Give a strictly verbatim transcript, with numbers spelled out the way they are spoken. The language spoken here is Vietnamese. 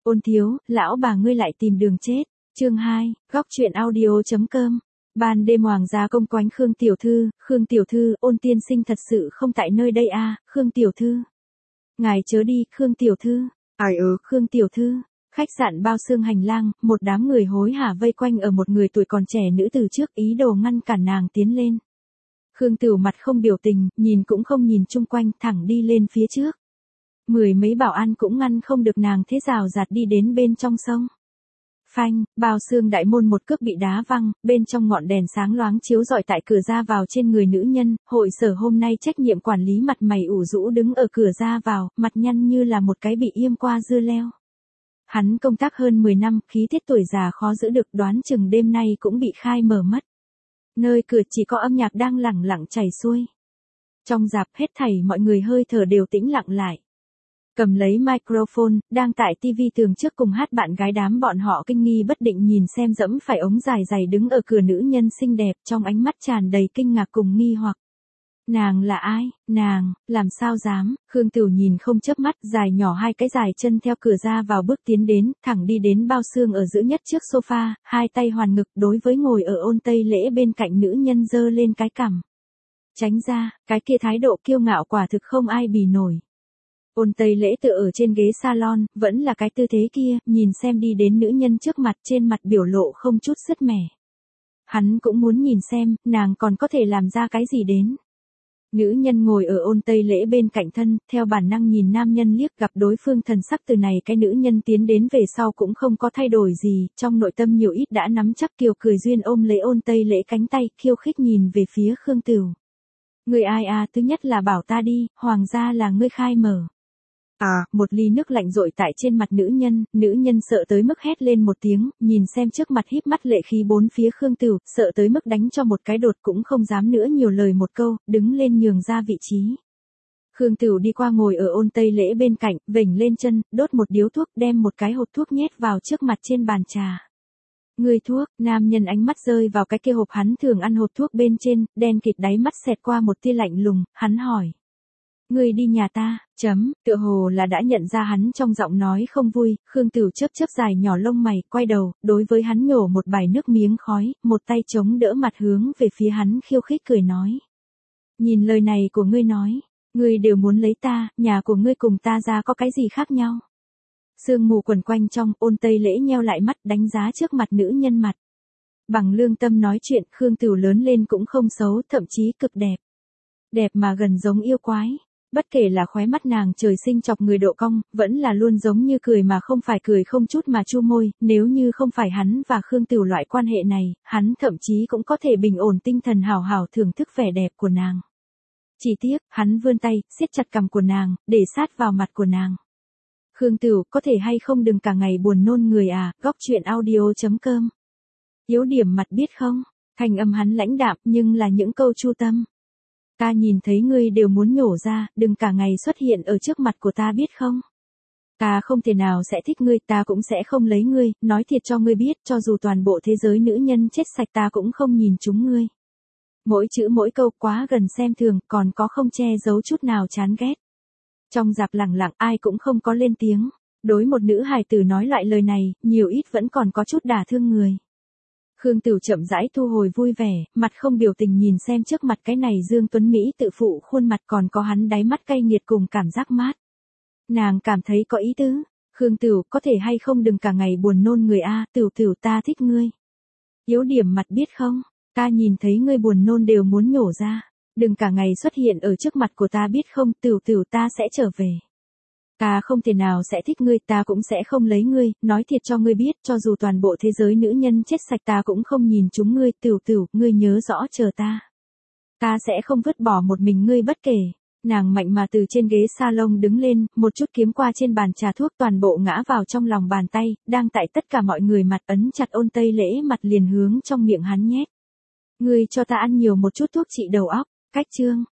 Ôn thiếu, lão bà ngươi lại tìm đường chết. Chương hai, góc truyện audio.com. Ban đêm hoàng gia công quánh Khương tiểu thư, Khương tiểu thư, Ôn tiên sinh thật sự không tại nơi đây à, Khương tiểu thư. Ngài chớ đi, Khương tiểu thư. Ai ừ, Khương tiểu thư. Khách sạn bao xương hành lang, một đám người hối hả vây quanh ở một người tuổi còn trẻ nữ từ trước ý đồ ngăn cản nàng tiến lên. Khương Tửu mặt không biểu tình, nhìn cũng không nhìn chung quanh, thẳng đi lên phía trước. Mười mấy bảo an cũng ngăn không được nàng thế rào rạt đi đến bên trong sông. Phanh, bao xương đại môn một cước bị đá văng, bên trong ngọn đèn sáng loáng chiếu rọi tại cửa ra vào trên người nữ nhân, hội sở hôm nay trách nhiệm quản lý mặt mày ủ rũ đứng ở cửa ra vào, mặt nhăn như là một cái bị yêm qua dưa leo. Hắn công tác hơn mười năm, khí tiết tuổi già khó giữ được, đoán chừng đêm nay cũng bị khai mở mất. Nơi cửa chỉ có âm nhạc đang lẳng lặng chảy xuôi. Trong rạp hết thảy mọi người hơi thở đều tĩnh lặng lại. Cầm lấy microphone, đang tại tivi tường trước cùng hát bạn gái đám bọn họ kinh nghi bất định nhìn xem dẫm phải ống dài dày đứng ở cửa nữ nhân xinh đẹp trong ánh mắt tràn đầy kinh ngạc cùng nghi hoặc. Nàng là ai, nàng, làm sao dám, Khương Tửu nhìn không chớp mắt, dài nhỏ hai cái dài chân theo cửa ra vào bước tiến đến, thẳng đi đến bao xương ở giữa nhất trước sofa, hai tay hoàn ngực đối với ngồi ở Ôn Tây Lễ bên cạnh nữ nhân giơ lên cái cằm. Tránh ra, cái kia thái độ kiêu ngạo quả thực không ai bì nổi. Ôn Tây Lễ tựa ở trên ghế salon, vẫn là cái tư thế kia, nhìn xem đi đến nữ nhân trước mặt trên mặt biểu lộ không chút sứt mẻ. Hắn cũng muốn nhìn xem, nàng còn có thể làm ra cái gì đến. Nữ nhân ngồi ở Ôn Tây Lễ bên cạnh thân, theo bản năng nhìn nam nhân liếc, gặp đối phương thần sắc từ này cái nữ nhân tiến đến về sau cũng không có thay đổi gì, trong nội tâm nhiều ít đã nắm chắc kiều cười duyên ôm lấy Ôn Tây Lễ cánh tay, khiêu khích nhìn về phía Khương Tửu. Người ai à, thứ nhất là bảo ta đi, hoàng gia là ngươi khai mở. À, một ly nước lạnh rội tại trên mặt nữ nhân, nữ nhân sợ tới mức hét lên một tiếng, nhìn xem trước mặt híp mắt lệ khí bốn phía Khương Tửu, sợ tới mức đánh cho một cái đột cũng không dám nữa nhiều lời một câu, đứng lên nhường ra vị trí. Khương Tửu đi qua ngồi ở Ôn Tây Lễ bên cạnh, vểnh lên chân, đốt một điếu thuốc, đem một cái hộp thuốc nhét vào trước mặt trên bàn trà. Người thuốc, nam nhân ánh mắt rơi vào cái kia hộp hắn thường ăn hộp thuốc bên trên, đen kịt đáy mắt xẹt qua một tia lạnh lùng, hắn hỏi. Người đi nhà ta, chấm, tựa hồ là đã nhận ra hắn trong giọng nói không vui, Khương Tửu chớp chớp dài nhỏ lông mày, quay đầu, đối với hắn nhổ một bài nước miếng khói, một tay chống đỡ mặt hướng về phía hắn khiêu khích cười nói. Nhìn lời này của ngươi nói, ngươi đều muốn lấy ta, nhà của ngươi cùng ta ra có cái gì khác nhau. Sương mù quần quanh trong, Ôn Tây Lễ nheo lại mắt đánh giá trước mặt nữ nhân mặt. Bằng lương tâm nói chuyện, Khương Tửu lớn lên cũng không xấu, thậm chí cực đẹp. Đẹp mà gần giống yêu quái. Bất kể là khóe mắt nàng trời sinh chọc người độ cong, vẫn là luôn giống như cười mà không phải cười không chút mà chu môi, nếu như không phải hắn và Khương Tửu loại quan hệ này, hắn thậm chí cũng có thể bình ổn tinh thần hào hào thưởng thức vẻ đẹp của nàng. Chỉ tiếc, hắn vươn tay, siết chặt cằm của nàng, để sát vào mặt của nàng. Khương Tửu, có thể hay không đừng cả ngày buồn nôn người à, góc truyện audio.com. Yếu điểm mặt biết không, thanh âm hắn lãnh đạm nhưng là những câu chu tâm. Ta nhìn thấy ngươi đều muốn nhổ ra, đừng cả ngày xuất hiện ở trước mặt của ta biết không? Ta không thể nào sẽ thích ngươi, ta cũng sẽ không lấy ngươi, nói thiệt cho ngươi biết, cho dù toàn bộ thế giới nữ nhân chết sạch ta cũng không nhìn chúng ngươi. Mỗi chữ mỗi câu quá gần xem thường, còn có không che giấu chút nào chán ghét. Trong rạp lặng lặng ai cũng không có lên tiếng, đối một nữ hài tử nói loại lời này, nhiều ít vẫn còn có chút đả thương người. Khương Tửu chậm rãi thu hồi vui vẻ, mặt không biểu tình nhìn xem trước mặt cái này Dương Tuấn Mỹ tự phụ khuôn mặt còn có hắn đáy mắt cay nghiệt cùng cảm giác mát. Nàng cảm thấy có ý tứ, Khương Tửu có thể hay không đừng cả ngày buồn nôn người a, Tửu Tửu ta thích ngươi. Yếu điểm mặt biết không, ta nhìn thấy ngươi buồn nôn đều muốn nhổ ra, đừng cả ngày xuất hiện ở trước mặt của ta biết không, Tửu Tửu ta sẽ trở về. Ta không thể nào sẽ thích ngươi, ta cũng sẽ không lấy ngươi, nói thiệt cho ngươi biết, cho dù toàn bộ thế giới nữ nhân chết sạch ta cũng không nhìn chúng ngươi, Tửu Tửu, ngươi nhớ rõ chờ ta. Ta sẽ không vứt bỏ một mình ngươi bất kể. Nàng mạnh mà từ trên ghế salon đứng lên, một chút kiếm qua trên bàn trà thuốc toàn bộ ngã vào trong lòng bàn tay, đang tại tất cả mọi người mặt ấn chặt Ôn Tây Lễ mặt liền hướng trong miệng hắn nhét. Ngươi cho ta ăn nhiều một chút thuốc trị đầu óc, cách chương.